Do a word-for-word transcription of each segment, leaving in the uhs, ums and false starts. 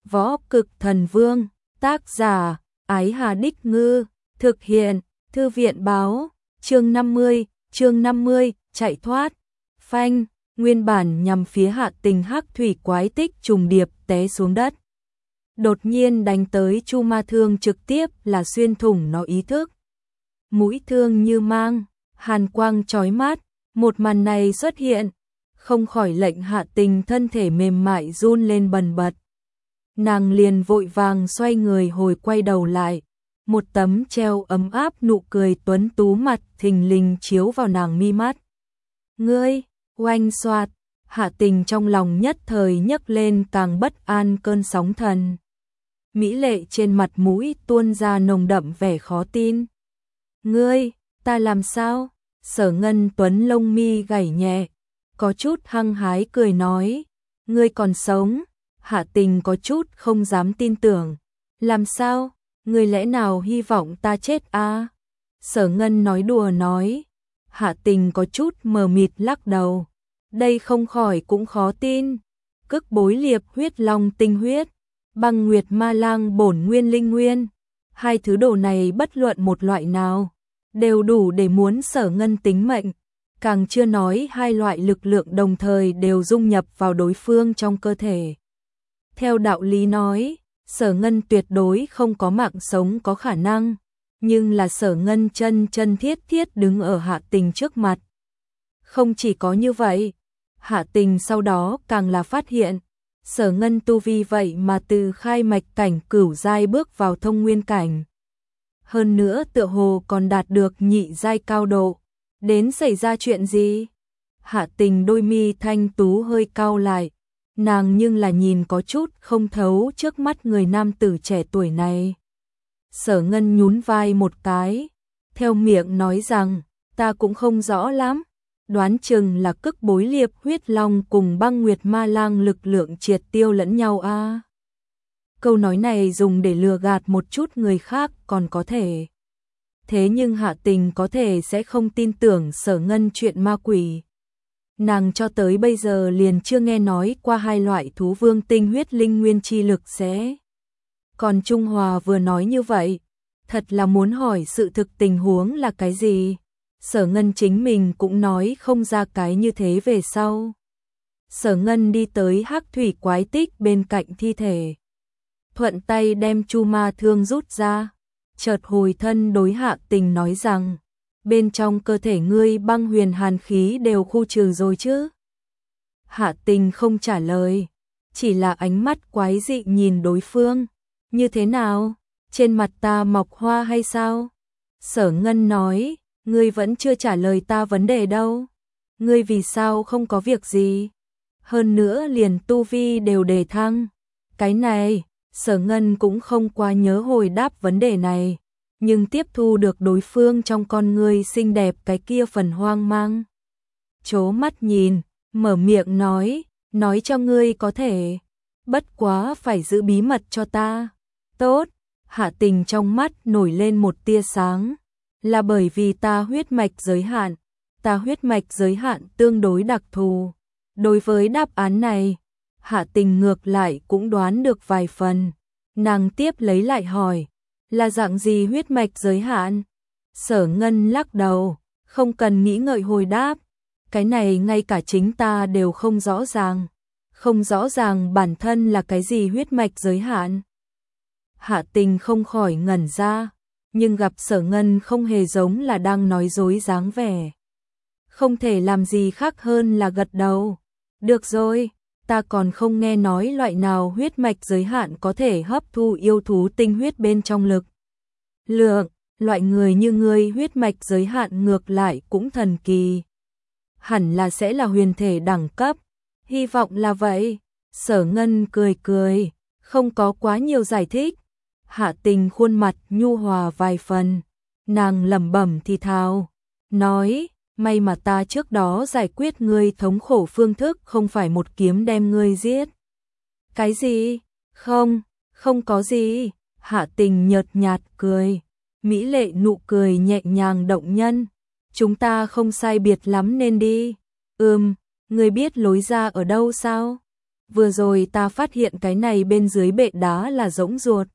Võ Cực Thần Vương, tác giả, Ái Hà Đích Ngư, thực hiện, Thư viện báo, chương năm mươi, chương năm mươi, chạy thoát, phanh, nguyên bản nhằm phía Hạ Tình hắc thủy quái tích trùng điệp té xuống đất. Đột nhiên đánh tới chu ma thương trực tiếp là xuyên thủng nó ý thức. Mũi thương như mang, hàn quang chói mắt, một màn này xuất hiện, không khỏi lệnh Hạ Tình thân thể mềm mại run lên bần bật. Nàng liền vội vàng xoay người hồi quay đầu lại, một tấm treo ấm áp nụ cười tuấn tú mặt thình lình chiếu vào nàng mi mắt. Ngươi, oanh xoạt, Hạ Tình trong lòng nhất thời nhấc lên càng bất an cơn sóng thần. Mỹ lệ trên mặt mũi tuôn ra nồng đậm vẻ khó tin. Ngươi, ta làm sao? Sở Ngân Tuấn lông mi gảy nhẹ, có chút hăng hái cười nói, ngươi còn sống. Hạ Tình có chút không dám tin tưởng. Làm sao? Ngươi lẽ nào hy vọng ta chết à? Sở Ngân nói đùa nói. Hạ Tình có chút mờ mịt lắc đầu. Đây không khỏi cũng khó tin. Cức bối liệp huyết long tinh huyết, băng nguyệt ma lang bổn nguyên linh nguyên. Hai thứ đồ này bất luận một loại nào, đều đủ để muốn Sở Ngân tính mệnh. Càng chưa nói hai loại lực lượng đồng thời đều dung nhập vào đối phương trong cơ thể. Theo đạo lý nói, Sở Ngân tuyệt đối không có mạng sống có khả năng, nhưng là Sở Ngân chân chân thiết thiết đứng ở Hạ Tình trước mặt. Không chỉ có như vậy, Hạ Tình sau đó càng là phát hiện, Sở Ngân tu vi vậy mà từ khai mạch cảnh cửu giai bước vào thông nguyên cảnh. Hơn nữa tựa hồ còn đạt được nhị giai cao độ. Đến xảy ra chuyện gì? Hạ Tình đôi mi thanh tú hơi cau lại. Nàng nhưng là nhìn có chút không thấu trước mắt người nam tử trẻ tuổi này. Sở Ngân nhún vai một cái, theo miệng nói rằng, ta cũng không rõ lắm, đoán chừng là cức bối liệp huyết long cùng băng nguyệt ma lang lực lượng triệt tiêu lẫn nhau a. À. Câu nói này dùng để lừa gạt một chút người khác còn có thể. Thế nhưng Hạ Tình có thể sẽ không tin tưởng Sở Ngân chuyện ma quỷ. Nàng cho tới bây giờ liền chưa nghe nói qua hai loại thú vương tinh huyết linh nguyên chi lực sẽ. Còn Trung Hòa vừa nói như vậy, thật là muốn hỏi sự thực tình huống là cái gì. Sở Ngân chính mình cũng nói không ra cái như thế về sau. Sở Ngân đi tới hắc thủy quái tích bên cạnh thi thể. Thuận tay đem chu ma thương rút ra. Chợt hồi thân đối Hạ Tình nói rằng, bên trong cơ thể ngươi băng huyền hàn khí đều khu trừ rồi chứ? Hạ Tình không trả lời, chỉ là ánh mắt quái dị nhìn đối phương. Như thế nào? Trên mặt ta mọc hoa hay sao? Sở Ngân nói, ngươi vẫn chưa trả lời ta vấn đề đâu. Ngươi vì sao không có việc gì? Hơn nữa liền tu vi đều đề thăng. Cái này, Sở Ngân cũng không quá nhớ hồi đáp vấn đề này. Nhưng tiếp thu được đối phương trong con ngươi xinh đẹp cái kia phần hoang mang. Chố mắt nhìn, mở miệng nói, nói cho ngươi có thể, bất quá phải giữ bí mật cho ta. Tốt, Hạ Tình trong mắt nổi lên một tia sáng, là bởi vì ta huyết mạch giới hạn, ta huyết mạch giới hạn tương đối đặc thù. Đối với đáp án này, Hạ Tình ngược lại cũng đoán được vài phần. Nàng tiếp lấy lại hỏi, là dạng gì huyết mạch giới hạn? Sở Ngân lắc đầu, không cần nghĩ ngợi hồi đáp. Cái này ngay cả chính ta đều không rõ ràng. Không rõ ràng bản thân là cái gì huyết mạch giới hạn. Hạ Tình không khỏi ngẩn ra, nhưng gặp Sở Ngân không hề giống là đang nói dối dáng vẻ. Không thể làm gì khác hơn là gật đầu. Được rồi, ta còn không nghe nói loại nào huyết mạch giới hạn có thể hấp thu yêu thú tinh huyết bên trong lực lượng, loại người như ngươi huyết mạch giới hạn ngược lại cũng thần kỳ. Hẳn là sẽ là huyền thể đẳng cấp, hy vọng là vậy. Sở Ngân cười cười, không có quá nhiều giải thích. Hạ Tình khuôn mặt nhu hòa vài phần, nàng lẩm bẩm thì thào, nói, may mà ta trước đó giải quyết ngươi thống khổ phương thức không phải một kiếm đem ngươi giết. Cái gì? Không, không có gì. Hạ Tình nhợt nhạt cười, mỹ lệ nụ cười nhẹ nhàng động nhân. Chúng ta không sai biệt lắm nên đi. Ừm, ngươi biết lối ra ở đâu sao? vừa rồi ta phát hiện cái này bên dưới bệ đá là rỗng ruột.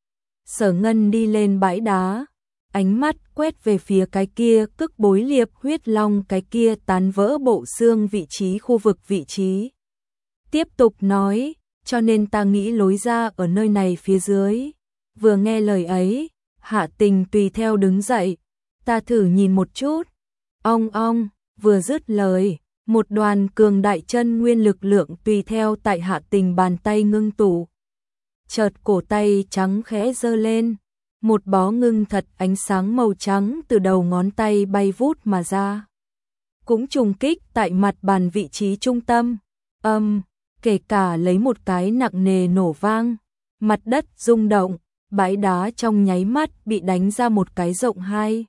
Sở Ngân đi lên bãi đá, ánh mắt quét về phía cái kia cức bối liệp huyết long, cái kia tán vỡ bộ xương vị trí khu vực vị trí. Tiếp tục nói, cho nên ta nghĩ lối ra ở nơi này phía dưới. Vừa nghe lời ấy, Hạ Tình tùy theo đứng dậy, ta thử nhìn một chút. Ong ong, vừa dứt lời, một đoàn cường đại chân nguyên lực lượng tùy theo tại Hạ Tình bàn tay ngưng tụ. Chợt cổ tay trắng khẽ giơ lên, một bó ngưng thật ánh sáng màu trắng từ đầu ngón tay bay vút mà ra. Cũng trùng kích tại mặt bàn vị trí trung tâm, âm, kể cả lấy một cái nặng nề nổ vang, mặt đất rung động, bãi đá trong nháy mắt bị đánh ra một cái rộng hai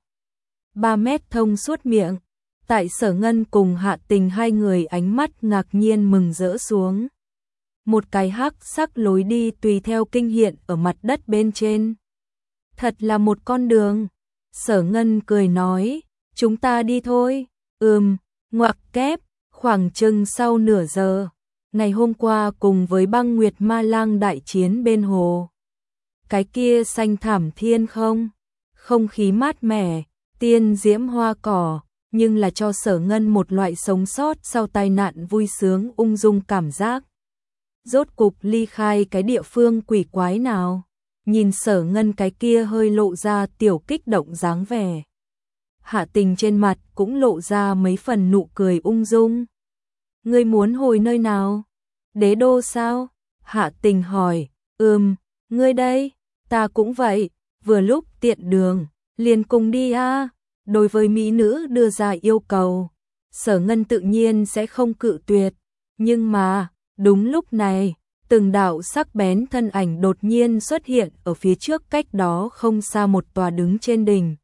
ba mét thông suốt miệng. Tại Sở Ngân cùng Hạ Tình hai người ánh mắt ngạc nhiên mừng rỡ xuống. Một cái hắc sắc lối đi tùy theo kinh hiện ở mặt đất bên trên. Thật là một con đường. Sở Ngân cười nói, chúng ta đi thôi. Ừm, ngoặc kép, khoảng chừng sau nửa giờ. Ngày hôm qua cùng với Băng Nguyệt Ma Lang đại chiến bên hồ. Cái kia xanh thảm thiên không? Không khí mát mẻ, tiên diễm hoa cỏ, nhưng là cho Sở Ngân một loại sống sót sau tai nạn vui sướng ung dung cảm giác. Rốt cục ly khai cái địa phương quỷ quái nào, nhìn Sở Ngân cái kia hơi lộ ra tiểu kích động dáng vẻ. Hạ Tình trên mặt cũng lộ ra mấy phần nụ cười ung dung. Ngươi muốn hồi nơi nào? Đế đô sao? Hạ Tình hỏi. Ừm, ngươi đây? Ta cũng vậy, vừa lúc tiện đường, liền cùng đi a. Đối với mỹ nữ đưa ra yêu cầu, Sở Ngân tự nhiên sẽ không cự tuyệt, nhưng mà, đúng lúc này, từng đạo sắc bén thân ảnh đột nhiên xuất hiện ở phía trước, cách đó không xa một tòa đứng trên đỉnh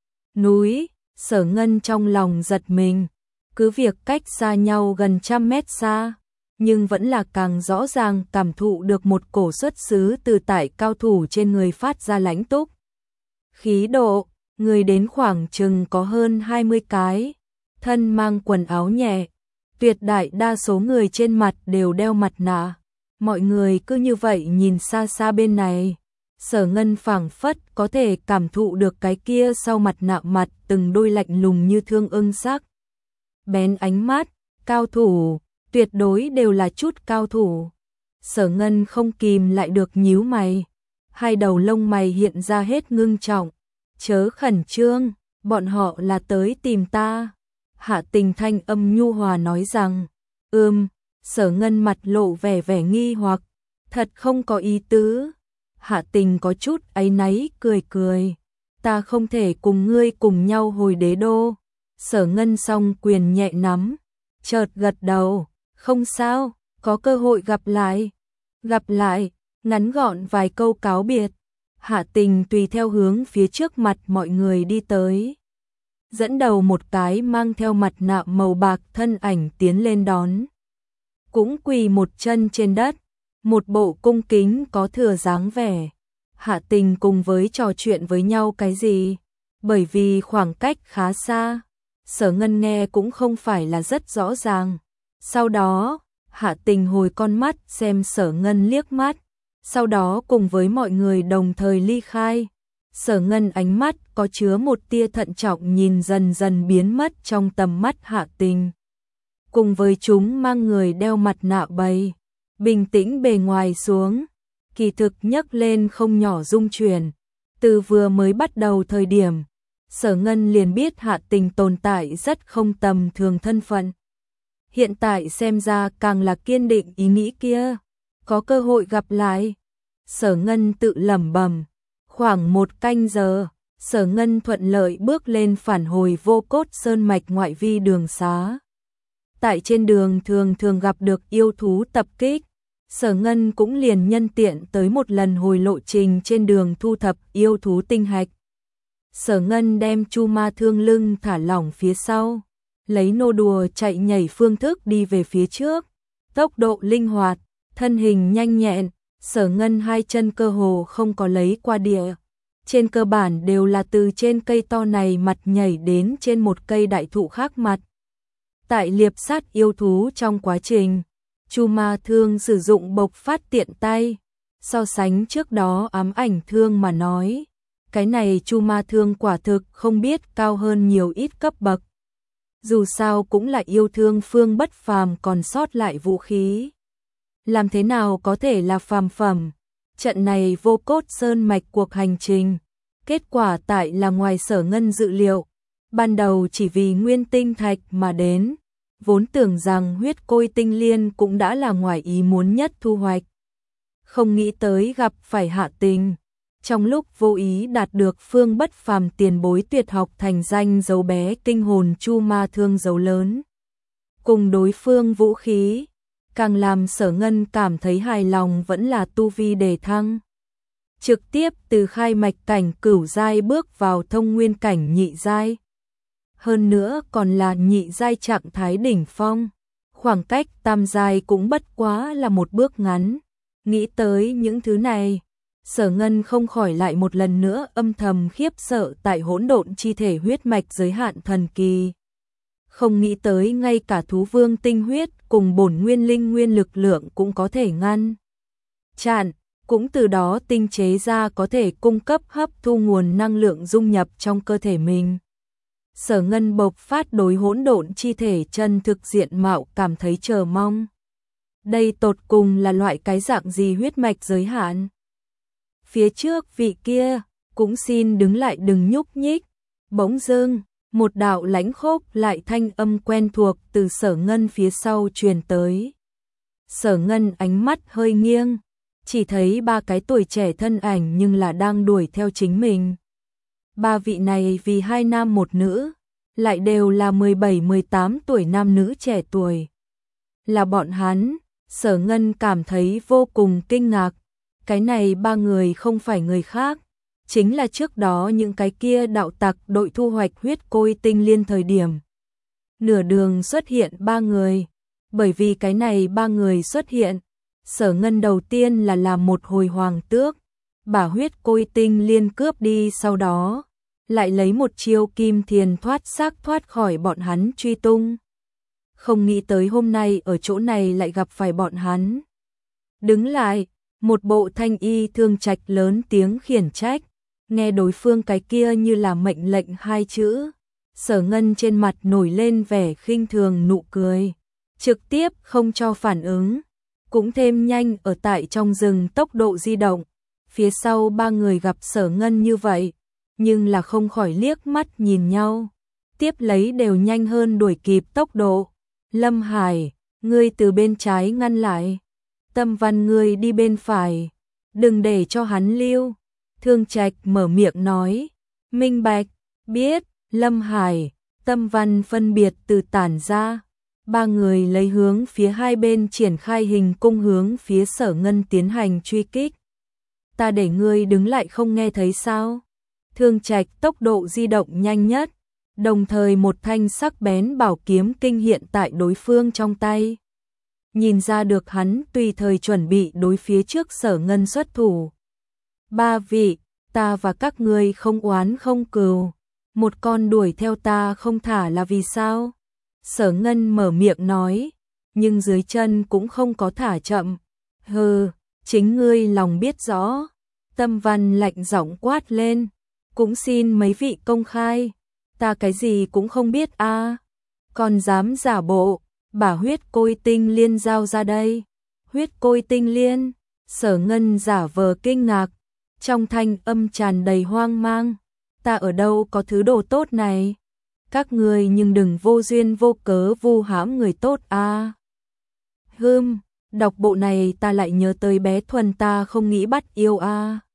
núi. Sở Ngân trong lòng giật mình, cứ việc cách xa nhau gần trăm mét xa, nhưng vẫn là càng rõ ràng cảm thụ được một cổ xuất xứ từ tại cao thủ trên người phát ra lãnh túc khí độ. Người đến khoảng chừng có hơn hai mươi cái, thân mang quần áo nhẹ, tuyệt đại đa số người trên mặt đều đeo mặt nạ. Mọi người cứ như vậy nhìn xa xa bên này. Sở Ngân phảng phất có thể cảm thụ được cái kia sau mặt nạ mặt từng đôi lạnh lùng như thương ưng sắc. Bén ánh mắt, cao thủ, tuyệt đối đều là chút cao thủ. Sở Ngân không kìm lại được nhíu mày, hai đầu lông mày hiện ra hết ngưng trọng. Chớ khẩn trương, bọn họ là tới tìm ta. Hạ Tình thanh âm nhu hòa nói rằng, ừm. Sở Ngân mặt lộ vẻ vẻ nghi hoặc, thật không có ý tứ. Hạ Tình có chút áy náy cười cười, ta không thể cùng ngươi cùng nhau hồi đế đô. Sở Ngân song quyền nhẹ nắm, chợt gật đầu, không sao, có cơ hội gặp lại. Gặp lại, ngắn gọn vài câu cáo biệt. Hạ Tình tùy theo hướng phía trước mặt mọi người đi tới, dẫn đầu một cái mang theo mặt nạ màu bạc thân ảnh tiến lên đón. Cũng quỳ một chân trên đất, một bộ cung kính có thừa dáng vẻ. Hạ Tình cùng với trò chuyện với nhau cái gì, bởi vì khoảng cách khá xa, Sở Ngân nghe cũng không phải là rất rõ ràng. Sau đó, Hạ Tình hồi con mắt xem Sở Ngân liếc mắt, sau đó cùng với mọi người đồng thời ly khai. Sở Ngân ánh mắt có chứa một tia thận trọng nhìn dần dần biến mất trong tầm mắt Hạ Tình. Cùng với chúng mang người đeo mặt nạ bầy, bình tĩnh bề ngoài xuống, kỳ thực nhấc lên không nhỏ rung chuyển. Từ vừa mới bắt đầu thời điểm, Sở Ngân liền biết Hạ Tình tồn tại rất không tầm thường thân phận. Hiện tại xem ra càng là kiên định ý nghĩ kia, có cơ hội gặp lại. Sở Ngân tự lẩm bẩm. Khoảng một canh giờ, Sở Ngân thuận lợi bước lên phản hồi Vô Cốt Sơn mạch ngoại vi đường xá. Tại trên đường thường thường gặp được yêu thú tập kích, Sở Ngân cũng liền nhân tiện tới một lần hồi lộ trình trên đường thu thập yêu thú tinh hạch. Sở Ngân đem Chu Ma Thương lưng thả lỏng phía sau, lấy nô đùa chạy nhảy phương thức đi về phía trước, tốc độ linh hoạt, thân hình nhanh nhẹn. Sở Ngân hai chân cơ hồ không có lấy qua địa, trên cơ bản đều là từ trên cây to này mặt nhảy đến trên một cây đại thụ khác mặt. Tại liệp sát yêu thú trong quá trình, Chu Ma Thương sử dụng bộc phát tiện tay, so sánh trước đó ám ảnh thương mà nói, cái này Chu Ma Thương quả thực không biết cao hơn nhiều ít cấp bậc. Dù sao cũng là yêu thương phương bất phàm còn sót lại vũ khí. Làm thế nào có thể là phàm phẩm? Trận này vô cốt sơn mạch cuộc hành trình, kết quả tại là ngoài Sở Ngân dự liệu, ban đầu chỉ vì nguyên tinh thạch mà đến, vốn tưởng rằng huyết côi tinh liên cũng đã là ngoài ý muốn nhất thu hoạch. Không nghĩ tới gặp phải hạ tình, trong lúc vô ý đạt được phương bất phàm tiền bối tuyệt học thành danh dấu bé kinh hồn Chu Ma Thương dấu lớn. Cùng đối phương vũ khí, càng làm Sở Ngân cảm thấy hài lòng vẫn là tu vi đề thăng. Trực tiếp từ khai mạch cảnh cửu giai bước vào thông nguyên cảnh nhị giai. Hơn nữa còn là nhị giai trạng thái đỉnh phong. Khoảng cách tam giai cũng bất quá là một bước ngắn. Nghĩ tới những thứ này, Sở Ngân không khỏi lại một lần nữa âm thầm khiếp sợ tại hỗn độn chi thể huyết mạch giới hạn thần kỳ. Không nghĩ tới ngay cả thú vương tinh huyết cùng bổn nguyên linh nguyên lực lượng cũng có thể ngăn chặn, cũng từ đó tinh chế ra có thể cung cấp hấp thu nguồn năng lượng dung nhập trong cơ thể mình. Sở Ngân bộc phát đối hỗn độn chi thể chân thực diện mạo cảm thấy chờ mong. Đây tột cùng là loại cái dạng gì huyết mạch giới hạn? Phía trước vị kia, cũng xin đứng lại đừng nhúc nhích. Bỗng dưng, một đạo lãnh khốc lại thanh âm quen thuộc từ Sở Ngân phía sau truyền tới. Sở Ngân ánh mắt hơi nghiêng, chỉ thấy ba cái tuổi trẻ thân ảnh nhưng là đang đuổi theo chính mình. Ba vị này vì hai nam một nữ, lại đều là mười bảy mười tám tuổi nam nữ trẻ tuổi. Là bọn hắn, Sở Ngân cảm thấy vô cùng kinh ngạc. Cái này ba người không phải người khác, chính là trước đó những cái kia đạo tặc đội thu hoạch huyết côi tinh liên thời điểm. Nửa đường xuất hiện ba người, bởi vì cái này ba người xuất hiện, Sở Ngân đầu tiên là làm một hồi hoàng tước, bả huyết côi tinh liên cướp đi, sau đó lại lấy một chiêu kim thiền thoát xác thoát khỏi bọn hắn truy tung. Không nghĩ tới hôm nay ở chỗ này lại gặp phải bọn hắn. Đứng lại, một bộ thanh y thương trạch lớn tiếng khiển trách, nghe đối phương cái kia như là mệnh lệnh hai chữ. Sở Ngân trên mặt nổi lên vẻ khinh thường nụ cười, trực tiếp không cho phản ứng, cũng thêm nhanh ở tại trong rừng tốc độ di động. Phía sau ba người gặp Sở Ngân như vậy, nhưng là không khỏi liếc mắt nhìn nhau, tiếp lấy đều nhanh hơn đuổi kịp tốc độ. Lâm Hải, ngươi từ bên trái ngăn lại. Tâm Văn ngươi đi bên phải, đừng để cho hắn lưu. Thương Trạch mở miệng nói, minh bạch, biết. Lâm Hải, Tâm Văn phân biệt từ tản ra, ba người lấy hướng phía hai bên triển khai hình cung hướng phía Sở Ngân tiến hành truy kích. Ta để ngươi đứng lại không nghe thấy sao? Thương Trạch tốc độ di động nhanh nhất, đồng thời một thanh sắc bén bảo kiếm kinh hiện tại đối phương trong tay. Nhìn ra được hắn tùy thời chuẩn bị đối phía trước Sở Ngân xuất thủ. Ba vị, ta và các ngươi không oán không cừu, một con đuổi theo ta không thả là vì sao? Sở Ngân mở miệng nói, nhưng dưới chân cũng không có thả chậm. Hừ, chính ngươi lòng biết rõ. Tâm Văn lạnh giọng quát lên, cũng xin mấy vị công khai, ta cái gì cũng không biết a, à. Còn dám giả bộ, bả huyết côi tinh liên giao ra đây. Huyết côi tinh liên? Sở Ngân giả vờ kinh ngạc, trong thanh âm tràn đầy hoang mang. Ta ở đâu có thứ đồ tốt này? Các ngươi nhưng đừng vô duyên vô cớ vu hãm người tốt a. À. Hừm, đọc bộ này ta lại nhớ tới bé Thuần ta không nghĩ bắt yêu a. À.